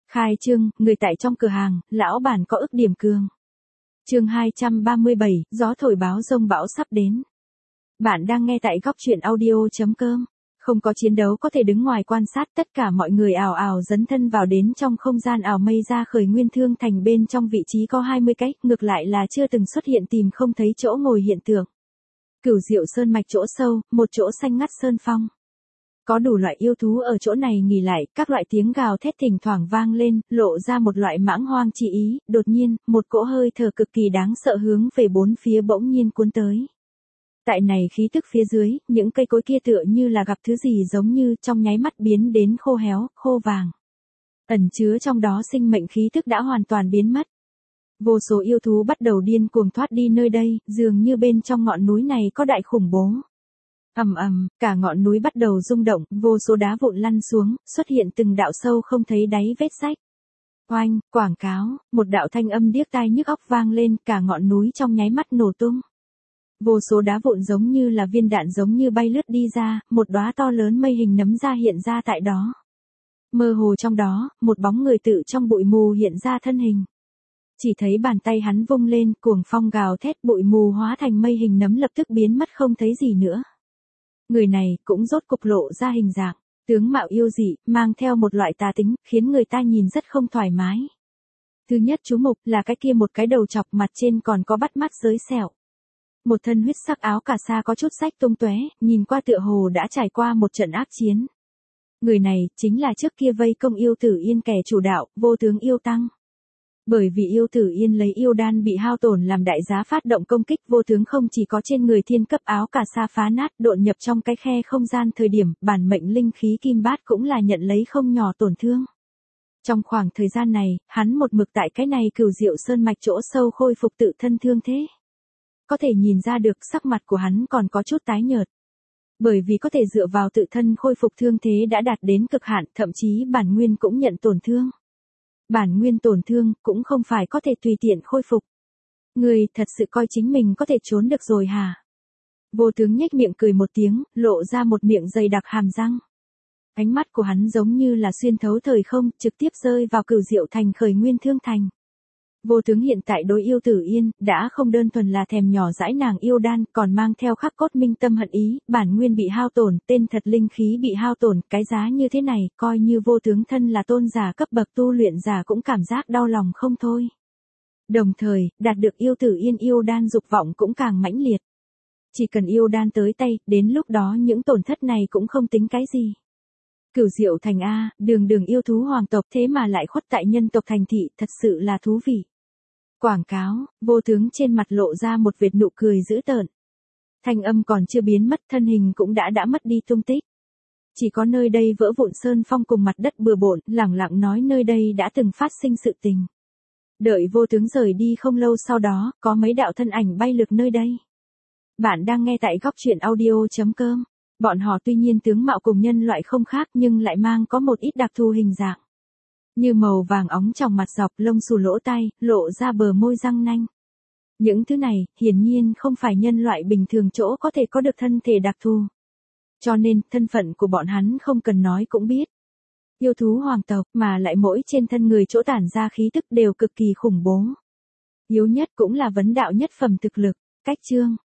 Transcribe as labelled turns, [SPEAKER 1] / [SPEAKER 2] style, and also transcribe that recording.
[SPEAKER 1] Khai trương, người tại trong cửa hàng, lão bản có ức điểm cường. Chương 237, gió thổi báo rông bão sắp đến. Bạn đang nghe tại góc truyện audio.com. Không có chiến đấu có thể đứng ngoài quan sát, tất cả mọi người ào ào dấn thân vào đến trong không gian ảo mây ra khởi Nguyên Thương Thành. Bên trong vị trí có 20 cái, ngược lại là chưa từng xuất hiện tìm không thấy chỗ ngồi hiện tượng. Cửu Diệu Sơn mạch chỗ sâu, một chỗ xanh ngắt sơn phong. Có đủ loại yêu thú ở chỗ này nghỉ lại, các loại tiếng gào thét thỉnh thoảng vang lên, lộ ra một loại mãng hoang chi ý. Đột nhiên, một cỗ hơi thở cực kỳ đáng sợ hướng về bốn phía bỗng nhiên cuốn tới. Tại này khí tức phía dưới, những cây cối kia tựa như là gặp thứ gì giống như trong nháy mắt biến đến khô héo, khô vàng. Ẩn chứa trong đó sinh mệnh khí tức đã hoàn toàn biến mất. Vô số yêu thú bắt đầu điên cuồng thoát đi nơi đây, dường như bên trong ngọn núi này có đại khủng bố. Ầm ầm, cả ngọn núi bắt đầu rung động, vô số đá vụn lăn xuống, xuất hiện từng đạo sâu không thấy đáy vết rách. Oanh, quảng cáo, một đạo thanh âm điếc tai nhức óc vang lên, cả ngọn núi trong nháy mắt nổ tung. Vô số đá vụn giống như là viên đạn giống như bay lướt đi ra, một đóa to lớn mây hình nấm ra hiện ra tại đó. Mơ hồ trong đó, một bóng người tự trong bụi mù hiện ra thân hình. Chỉ thấy bàn tay hắn vung lên, cuồng phong gào thét, bụi mù hóa thành mây hình nấm lập tức biến mất không thấy gì nữa. Người này cũng rốt cục lộ ra hình dạng, tướng mạo yêu dị, mang theo một loại tà tính, khiến người ta nhìn rất không thoải mái. Thứ nhất chú mục là cái kia một cái đầu chọc, mặt trên còn có bắt mắt giới sẹo. Một thân huyết sắc áo cà sa có chút rách tung tóe, nhìn qua tựa hồ đã trải qua một trận ác chiến. Người này chính là trước kia vây công Yêu Tử Yên kẻ chủ đạo, Vô Tướng Yêu Tăng. Bởi vì Yêu Tử Yên lấy yêu đan bị hao tổn làm đại giá phát động công kích, Vô Tướng không chỉ có trên người thiên cấp áo cà sa phá nát, độn nhập trong cái khe không gian thời điểm, bản mệnh linh khí kim bát cũng là nhận lấy không nhỏ tổn thương. Trong khoảng thời gian này, hắn một mực tại cái này Cửu Diệu Sơn mạch chỗ sâu khôi phục tự thân thương thế. Có thể nhìn ra được sắc mặt của hắn còn có chút tái nhợt. Bởi vì có thể dựa vào tự thân khôi phục thương thế đã đạt đến cực hạn, thậm chí bản nguyên cũng nhận tổn thương. Bản nguyên tổn thương cũng không phải có thể tùy tiện khôi phục. Người thật sự coi chính mình có thể trốn được rồi hả? Vô Tướng nhếch miệng cười một tiếng, lộ ra một miệng dày đặc hàm răng. Ánh mắt của hắn giống như là xuyên thấu thời không, trực tiếp rơi vào Cửu Diệu thành khởi Nguyên Thương Thành. Vô Tướng hiện tại đối Yêu Tử Yên, đã không đơn thuần là thèm nhỏ dãi nàng yêu đan, còn mang theo khắc cốt minh tâm hận ý, bản nguyên bị hao tổn, tên thật linh khí bị hao tổn, cái giá như thế này, coi như Vô Tướng thân là tôn giả cấp bậc tu luyện giả cũng cảm giác đau lòng không thôi. Đồng thời, đạt được Yêu Tử Yên yêu đan dục vọng cũng càng mãnh liệt. Chỉ cần yêu đan tới tay, đến lúc đó những tổn thất này cũng không tính cái gì. Cửu Diệu thành A, đường đường yêu thú hoàng tộc thế mà lại khuất tại nhân tộc thành thị, thật sự là thú vị. Quảng cáo, Vô Tướng trên mặt lộ ra một vệt nụ cười dữ tợn. Thanh âm còn chưa biến mất, thân hình cũng đã mất đi tung tích. Chỉ có nơi đây vỡ vụn sơn phong cùng mặt đất bừa bộn, lẳng lặng nói nơi đây đã từng phát sinh sự tình. Đợi Vô Tướng rời đi không lâu sau đó, có mấy đạo thân ảnh bay lượn nơi đây. Bạn đang nghe tại góc truyện audio.com. Bọn họ tuy nhiên tướng mạo cùng nhân loại không khác nhưng lại mang có một ít đặc thù hình dạng. Như màu vàng óng trong mặt dọc, lông xù lỗ tai, lộ ra bờ môi răng nanh. Những thứ này, hiển nhiên không phải nhân loại bình thường chỗ có thể có được thân thể đặc thù. Cho nên, thân phận của bọn hắn không cần nói cũng biết. Yêu thú hoàng tộc mà lại mỗi trên thân người chỗ tản ra khí tức đều cực kỳ khủng bố. Yếu nhất cũng là vấn đạo nhất phẩm thực lực. Cách chương.